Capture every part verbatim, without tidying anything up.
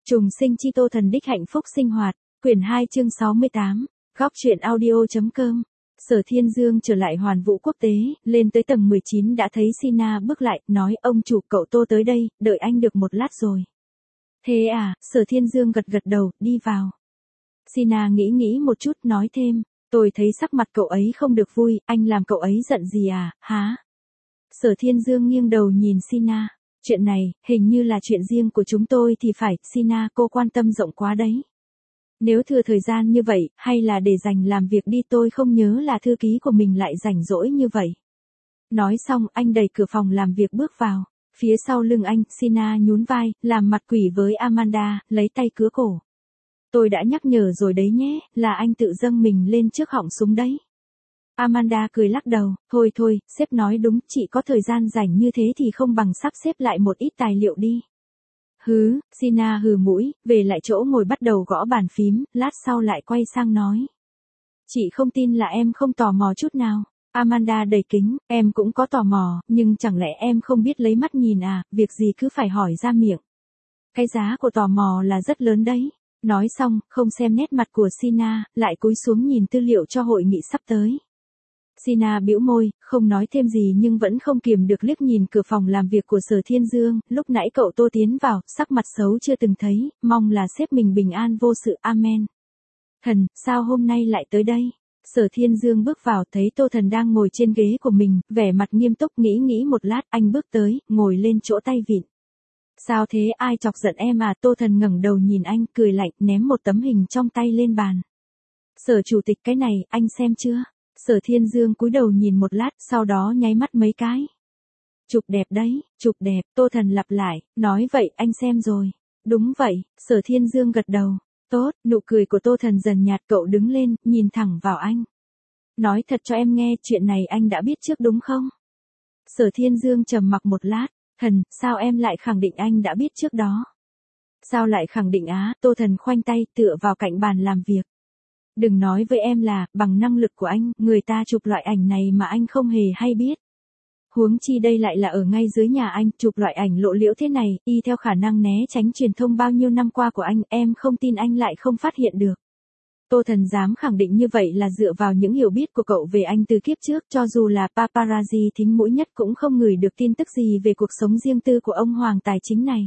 Trùng sinh chi Tô Thần đích hạnh phúc sinh hoạt, quyển hai chương sáu mươi tám, góc truyện audio.com. Sở Thiên Dương trở lại Hoàn Vũ Quốc tế, lên tới tầng mười chín đã thấy Sina bước lại, nói ông chủ cậu Tô tới đây, đợi anh được một lát rồi. Thế à, Sở Thiên Dương gật gật đầu, đi vào. Sina nghĩ nghĩ một chút nói thêm, tôi thấy sắc mặt cậu ấy không được vui, anh làm cậu ấy giận gì à, hả? Sở Thiên Dương nghiêng đầu nhìn Sina. Chuyện này, hình như là chuyện riêng của chúng tôi thì phải, Sina cô quan tâm rộng quá đấy. Nếu thừa thời gian như vậy, hay là để dành làm việc đi, tôi không nhớ là thư ký của mình lại rảnh rỗi như vậy. Nói xong, anh đẩy cửa phòng làm việc bước vào. Phía sau lưng anh, Sina nhún vai, làm mặt quỷ với Amanda, lấy tay cứa cổ. Tôi đã nhắc nhở rồi đấy nhé, là anh tự dâng mình lên trước họng súng đấy. Amanda cười lắc đầu, thôi thôi, sếp nói đúng, chị có thời gian rảnh như thế thì không bằng sắp xếp lại một ít tài liệu đi. Hứ, Sina hừ mũi, về lại chỗ ngồi bắt đầu gõ bàn phím, lát sau lại quay sang nói. Chị không tin là em không tò mò chút nào. Amanda đầy kính, em cũng có tò mò, nhưng chẳng lẽ em không biết lấy mắt nhìn à, việc gì cứ phải hỏi ra miệng. Cái giá của tò mò là rất lớn đấy. Nói xong, không xem nét mặt của Sina, lại cúi xuống nhìn tư liệu cho hội nghị sắp tới. Sina bĩu môi, không nói thêm gì nhưng vẫn không kiềm được liếc nhìn cửa phòng làm việc của Sở Thiên Dương, lúc nãy cậu Tô tiến vào, sắc mặt xấu chưa từng thấy, mong là sếp mình bình an vô sự, amen. Thần, sao hôm nay lại tới đây? Sở Thiên Dương bước vào, thấy Tô Thần đang ngồi trên ghế của mình, vẻ mặt nghiêm túc, nghĩ nghĩ một lát, anh bước tới, ngồi lên chỗ tay vịn. Sao thế, ai chọc giận em à? Tô Thần ngẩng đầu nhìn anh, cười lạnh, ném một tấm hình trong tay lên bàn. Sở chủ tịch, cái này, anh xem chưa? Sở Thiên Dương cúi đầu nhìn một lát, sau đó nháy mắt mấy cái. Chụp đẹp đấy, chụp đẹp, Tô Thần lặp lại, nói vậy, anh xem rồi. Đúng vậy, Sở Thiên Dương gật đầu. Tốt, nụ cười của Tô Thần dần nhạt, cậu đứng lên, nhìn thẳng vào anh. Nói thật cho em nghe, chuyện này anh đã biết trước đúng không? Sở Thiên Dương trầm mặc một lát, Thần, sao em lại khẳng định anh đã biết trước đó? Sao lại khẳng định á? Tô Thần khoanh tay, tựa vào cạnh bàn làm việc. Đừng nói với em là, bằng năng lực của anh, người ta chụp loại ảnh này mà anh không hề hay biết. Huống chi đây lại là ở ngay dưới nhà anh, chụp loại ảnh lộ liễu thế này, y theo khả năng né tránh truyền thông bao nhiêu năm qua của anh, em không tin anh lại không phát hiện được. Tô Thần dám khẳng định như vậy là dựa vào những hiểu biết của cậu về anh từ kiếp trước, cho dù là paparazzi thính mũi nhất cũng không ngửi được tin tức gì về cuộc sống riêng tư của ông hoàng tài chính này.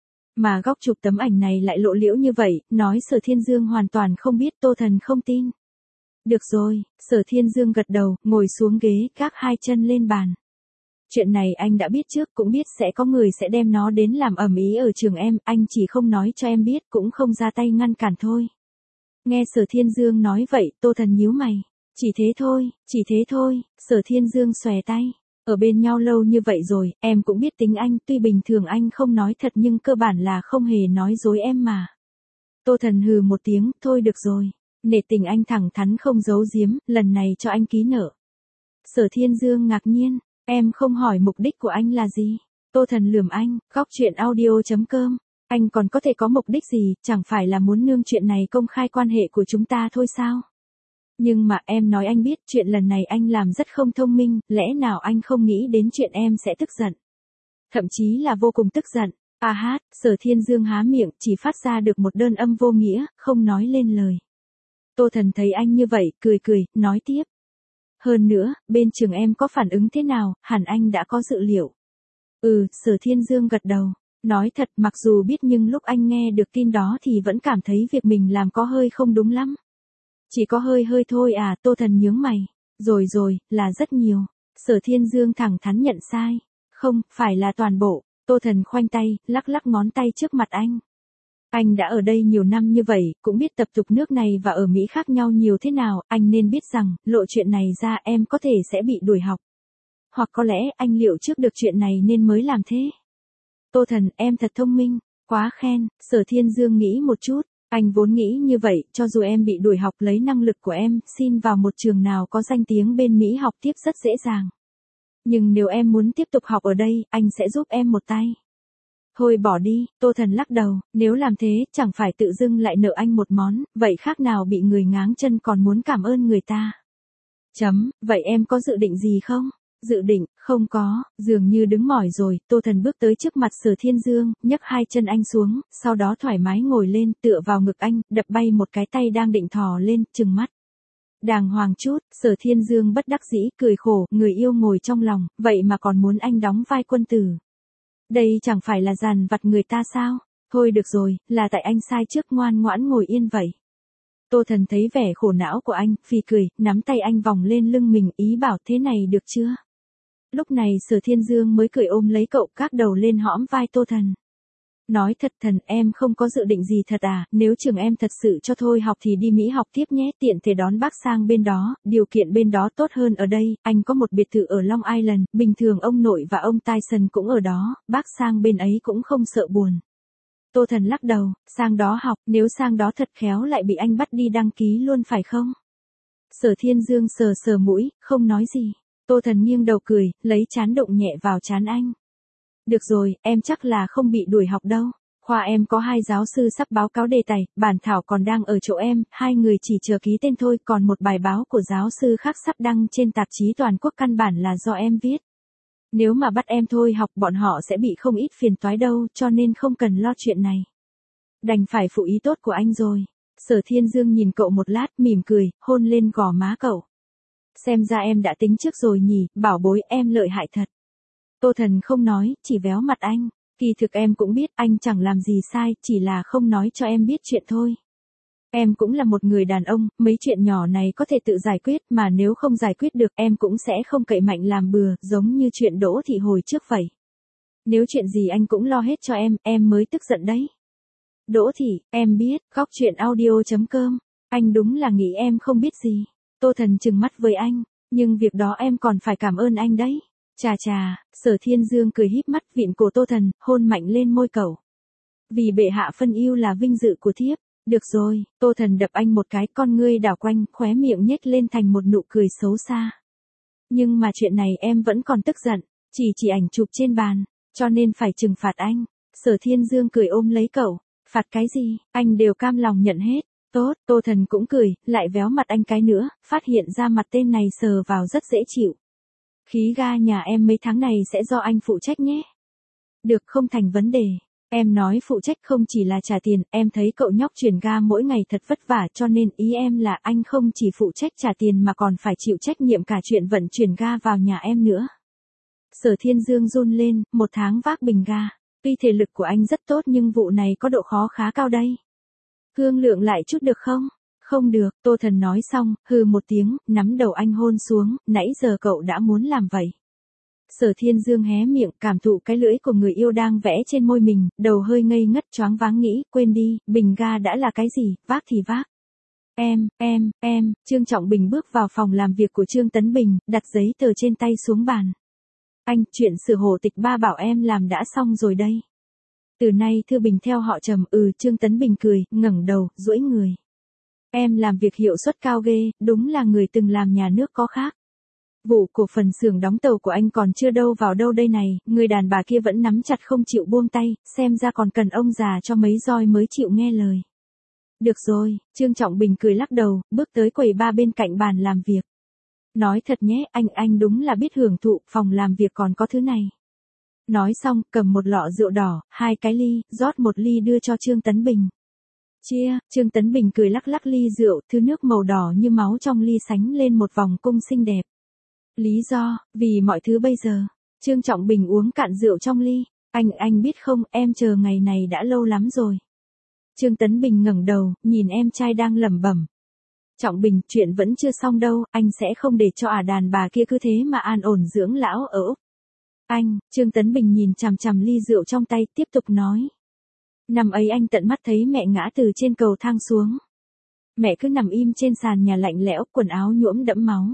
Mà góc chụp tấm ảnh này lại lộ liễu như vậy, nói Sở Thiên Dương hoàn toàn không biết, Tô Thần không tin. Được rồi, Sở Thiên Dương gật đầu, ngồi xuống ghế, gác hai chân lên bàn. Chuyện này anh đã biết trước, cũng biết sẽ có người sẽ đem nó đến làm ầm ĩ ở trường em, anh chỉ không nói cho em biết, cũng không ra tay ngăn cản thôi. Nghe Sở Thiên Dương nói vậy, Tô Thần nhíu mày. Chỉ thế thôi, chỉ thế thôi, Sở Thiên Dương xòe tay. Ở bên nhau lâu như vậy rồi, em cũng biết tính anh, tuy bình thường anh không nói thật nhưng cơ bản là không hề nói dối em mà. Tô Thần hừ một tiếng, thôi được rồi. Nể tình anh thẳng thắn không giấu giếm, lần này cho anh ký nợ. Sở Thiên Dương ngạc nhiên, em không hỏi mục đích của anh là gì? Tô Thần lườm anh, góc truyện audio.com. Anh còn có thể có mục đích gì, chẳng phải là muốn nương chuyện này công khai quan hệ của chúng ta thôi sao? Nhưng mà em nói anh biết chuyện lần này anh làm rất không thông minh, lẽ nào anh không nghĩ đến chuyện em sẽ tức giận? Thậm chí là vô cùng tức giận. À hát, Sở Thiên Dương há miệng, chỉ phát ra được một đơn âm vô nghĩa, không nói lên lời. Tô Thần thấy anh như vậy, cười cười, nói tiếp. Hơn nữa, bên trường em có phản ứng thế nào, hẳn anh đã có dự liệu. Ừ, Sở Thiên Dương gật đầu. Nói thật, mặc dù biết nhưng lúc anh nghe được tin đó thì vẫn cảm thấy việc mình làm có hơi không đúng lắm. Chỉ có hơi hơi thôi à, Tô Thần nhướng mày. Rồi rồi, là rất nhiều. Sở Thiên Dương thẳng thắn nhận sai. Không, phải là toàn bộ. Tô Thần khoanh tay, lắc lắc ngón tay trước mặt anh. Anh đã ở đây nhiều năm như vậy, cũng biết tập tục nước này và ở Mỹ khác nhau nhiều thế nào, anh nên biết rằng, lộ chuyện này ra em có thể sẽ bị đuổi học. Hoặc có lẽ anh liệu trước được chuyện này nên mới làm thế. Tô Thần, em thật thông minh, quá khen, Sở Thiên Dương nghĩ một chút, anh vốn nghĩ như vậy, cho dù em bị đuổi học lấy năng lực của em, xin vào một trường nào có danh tiếng bên Mỹ học tiếp rất dễ dàng. Nhưng nếu em muốn tiếp tục học ở đây, anh sẽ giúp em một tay. Thôi bỏ đi, Tô Thần lắc đầu, nếu làm thế, chẳng phải tự dưng lại nợ anh một món, vậy khác nào bị người ngáng chân còn muốn cảm ơn người ta. Chấm, vậy em có dự định gì không? Dự định, không có, dường như đứng mỏi rồi, Tô Thần bước tới trước mặt Sở Thiên Dương, nhấc hai chân anh xuống, sau đó thoải mái ngồi lên, tựa vào ngực anh, đập bay một cái tay đang định thò lên, trừng mắt. Đàng hoàng chút, Sở Thiên Dương bất đắc dĩ, cười khổ, người yêu ngồi trong lòng, vậy mà còn muốn anh đóng vai quân tử. Đây chẳng phải là dằn vặt người ta sao? Thôi được rồi, là tại anh sai trước, ngoan ngoãn ngồi yên vậy. Tô Thần thấy vẻ khổ não của anh, phì cười, nắm tay anh vòng lên lưng mình, ý bảo thế này được chưa? Lúc này Sở Thiên Dương mới cười ôm lấy cậu, các đầu lên hõm vai Tô Thần. Nói thật Thần, em không có dự định gì thật à, nếu trường em thật sự cho thôi học thì đi Mỹ học tiếp nhé, tiện thể đón bác sang bên đó, điều kiện bên đó tốt hơn ở đây, anh có một biệt thự ở Long Island, bình thường ông nội và ông Tyson cũng ở đó, bác sang bên ấy cũng không sợ buồn. Tô Thần lắc đầu, sang đó học, nếu sang đó thật khéo lại bị anh bắt đi đăng ký luôn phải không? Sở Thiên Dương sờ sờ mũi, không nói gì. Tô Thần nghiêng đầu cười, lấy trán đụng nhẹ vào trán anh. Được rồi, em chắc là không bị đuổi học đâu. Khoa em có hai giáo sư sắp báo cáo đề tài, bản thảo còn đang ở chỗ em, hai người chỉ chờ ký tên thôi, còn một bài báo của giáo sư khác sắp đăng trên tạp chí toàn quốc căn bản là do em viết. Nếu mà bắt em thôi học bọn họ sẽ bị không ít phiền toái đâu, cho nên không cần lo chuyện này. Đành phải phụ ý tốt của anh rồi. Sở Thiên Dương nhìn cậu một lát, mỉm cười, hôn lên gò má cậu. Xem ra em đã tính trước rồi nhỉ, bảo bối, em lợi hại thật. Tô Thần không nói, chỉ véo mặt anh. Kỳ thực em cũng biết anh chẳng làm gì sai, chỉ là không nói cho em biết chuyện thôi. Em cũng là một người đàn ông, mấy chuyện nhỏ này có thể tự giải quyết, mà nếu không giải quyết được em cũng sẽ không cậy mạnh làm bừa, giống như chuyện Đỗ Thị hồi trước vậy. Nếu chuyện gì anh cũng lo hết cho em, em mới tức giận đấy. Đỗ Thị, em biết, góc chuyện audio chấm com, anh đúng là nghĩ em không biết gì. Tô Thần trừng mắt với anh, nhưng việc đó em còn phải cảm ơn anh đấy. Chà chà, Sở Thiên Dương cười híp mắt vịn cổ Tô Thần, hôn mạnh lên môi cậu. Vì bệ hạ phân yêu là vinh dự của thiếp. Được rồi, Tô Thần đập anh một cái, con ngươi đảo quanh, khóe miệng nhếch lên thành một nụ cười xấu xa. Nhưng mà chuyện này em vẫn còn tức giận, chỉ chỉ ảnh chụp trên bàn, cho nên phải trừng phạt anh. Sở Thiên Dương cười ôm lấy cậu, phạt cái gì, anh đều cam lòng nhận hết. Tốt, Tô Thần cũng cười, lại véo mặt anh cái nữa, phát hiện ra mặt tên này sờ vào rất dễ chịu. Khí ga nhà em mấy tháng này sẽ do anh phụ trách nhé. Được, không thành vấn đề. Em nói phụ trách không chỉ là trả tiền, em thấy cậu nhóc chuyển ga mỗi ngày thật vất vả, cho nên ý em là anh không chỉ phụ trách trả tiền mà còn phải chịu trách nhiệm cả chuyện vận chuyển ga vào nhà em nữa. Sở Thiên Dương run lên, một tháng vác bình ga. Tuy thể lực của anh rất tốt nhưng vụ này có độ khó khá cao đây. Thương lượng lại chút được không? Không được, Tô Thần nói xong, hừ một tiếng, nắm đầu anh hôn xuống, nãy giờ cậu đã muốn làm vậy. Sở Thiên Dương hé miệng, cảm thụ cái lưỡi của người yêu đang vẽ trên môi mình, đầu hơi ngây ngất choáng váng nghĩ, quên đi, bình ga đã là cái gì, vác thì vác. Em, em, em, Trương Trọng Bình bước vào phòng làm việc của Trương Tấn Bình, đặt giấy tờ trên tay xuống bàn. Anh, chuyện sửa hộ tịch ba bảo em làm đã xong rồi đây. Từ nay Thư Bình theo họ Trầm, ừ, Trương Tấn Bình cười, ngẩng đầu, duỗi người. Em làm việc hiệu suất cao ghê, đúng là người từng làm nhà nước có khác. Vụ cổ phần xưởng đóng tàu của anh còn chưa đâu vào đâu đây này, người đàn bà kia vẫn nắm chặt không chịu buông tay, xem ra còn cần ông già cho mấy roi mới chịu nghe lời. Được rồi, Trương Trọng Bình cười lắc đầu, bước tới quầy ba bên cạnh bàn làm việc. Nói thật nhé, anh anh đúng là biết hưởng thụ, phòng làm việc còn có thứ này. Nói xong, cầm một lọ rượu đỏ, hai cái ly, rót một ly đưa cho Trương Tấn Bình. Chia, Trương Tấn Bình cười lắc lắc ly rượu, thứ nước màu đỏ như máu trong ly sánh lên một vòng cung xinh đẹp. Lý do, vì mọi thứ bây giờ. Trương Trọng Bình uống cạn rượu trong ly. Anh, anh biết không, em chờ ngày này đã lâu lắm rồi. Trương Tấn Bình ngẩng đầu, nhìn em trai đang lẩm bẩm. Trọng Bình, chuyện vẫn chưa xong đâu, anh sẽ không để cho ả đàn bà kia cứ thế mà an ổn dưỡng lão ở Úc. Anh, Trương Tấn Bình nhìn chằm chằm ly rượu trong tay, tiếp tục nói. Năm ấy anh tận mắt thấy mẹ ngã từ trên cầu thang xuống. Mẹ cứ nằm im trên sàn nhà lạnh lẽo, quần áo nhuộm đẫm máu.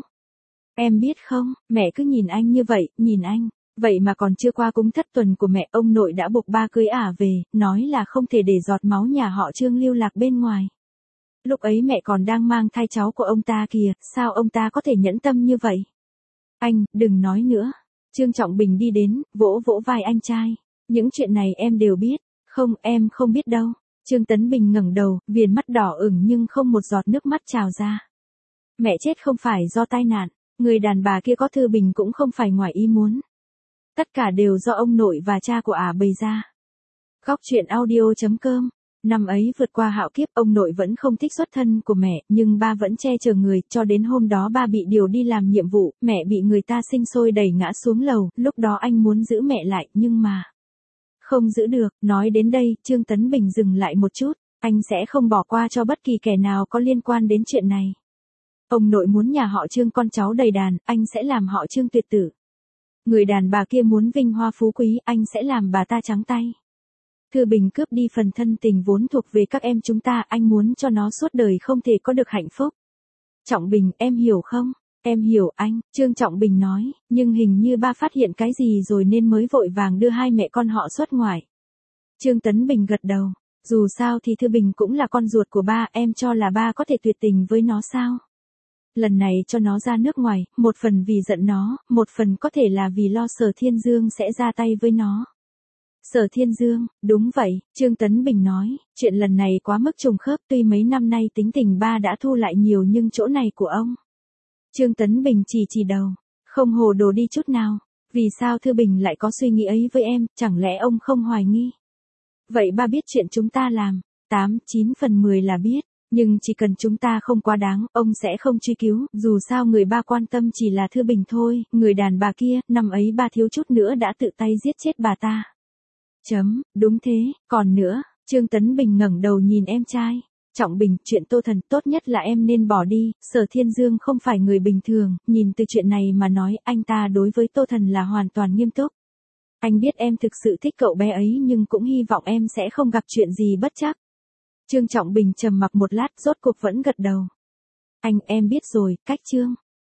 Em biết không, mẹ cứ nhìn anh như vậy, nhìn anh. Vậy mà còn chưa qua cúng thất tuần của mẹ, ông nội đã buộc ba cưới ả về, nói là không thể để giọt máu nhà họ Trương lưu lạc bên ngoài. Lúc ấy mẹ còn đang mang thai cháu của ông ta kìa, sao ông ta có thể nhẫn tâm như vậy? Anh, đừng nói nữa. Trương Trọng Bình đi đến, vỗ vỗ vai anh trai. Những chuyện này em đều biết. Không, em không biết đâu. Trương Tấn Bình ngẩng đầu, viền mắt đỏ ửng nhưng không một giọt nước mắt trào ra. Mẹ chết không phải do tai nạn. Người đàn bà kia có Thư Bình cũng không phải ngoài ý muốn. Tất cả đều do ông nội và cha của ả bày ra. Góc truyện audio chấm com. Năm ấy vượt qua hạo kiếp, ông nội vẫn không thích xuất thân của mẹ, nhưng ba vẫn che chở người, cho đến hôm đó ba bị điều đi làm nhiệm vụ, mẹ bị người ta sinh sôi đẩy ngã xuống lầu, lúc đó anh muốn giữ mẹ lại, nhưng mà không giữ được. Nói đến đây, Trương Tấn Bình dừng lại một chút, anh sẽ không bỏ qua cho bất kỳ kẻ nào có liên quan đến chuyện này. Ông nội muốn nhà họ Trương con cháu đầy đàn, anh sẽ làm họ Trương tuyệt tử. Người đàn bà kia muốn vinh hoa phú quý, anh sẽ làm bà ta trắng tay. Thư Bình cướp đi phần thân tình vốn thuộc về các em chúng ta, anh muốn cho nó suốt đời không thể có được hạnh phúc. Trọng Bình, em hiểu không? Em hiểu anh, Trương Trọng Bình nói, nhưng hình như ba phát hiện cái gì rồi nên mới vội vàng đưa hai mẹ con họ xuất ngoại. Trương Tấn Bình gật đầu, dù sao thì Thư Bình cũng là con ruột của ba, em cho là ba có thể tuyệt tình với nó sao? Lần này cho nó ra nước ngoài, một phần vì giận nó, một phần có thể là vì lo Sở Thiên Dương sẽ ra tay với nó. Sở Thiên Dương, đúng vậy, Trương Tấn Bình nói, chuyện lần này quá mức trùng khớp, tuy mấy năm nay tính tình ba đã thu lại nhiều nhưng chỗ này của ông. Trương Tấn Bình chỉ chỉ đầu, không hồ đồ đi chút nào, vì sao Thư Bình lại có suy nghĩ ấy với em, chẳng lẽ ông không hoài nghi? Vậy ba biết chuyện chúng ta làm, tám, chín phần mười là biết, nhưng chỉ cần chúng ta không quá đáng, ông sẽ không truy cứu, dù sao người ba quan tâm chỉ là Thư Bình thôi, người đàn bà kia, năm ấy ba thiếu chút nữa đã tự tay giết chết bà ta. Chấm, đúng thế, còn nữa, Trương Tấn Bình ngẩng đầu nhìn em trai. Trọng Bình, chuyện Tô Thần tốt nhất là em nên bỏ đi, Sở Thiên Dương không phải người bình thường, nhìn từ chuyện này mà nói anh ta đối với Tô Thần là hoàn toàn nghiêm túc. Anh biết em thực sự thích cậu bé ấy nhưng cũng hy vọng em sẽ không gặp chuyện gì bất trắc. Trương Trọng Bình trầm mặc một lát rốt cuộc vẫn gật đầu. Anh, em biết rồi, cách Trương.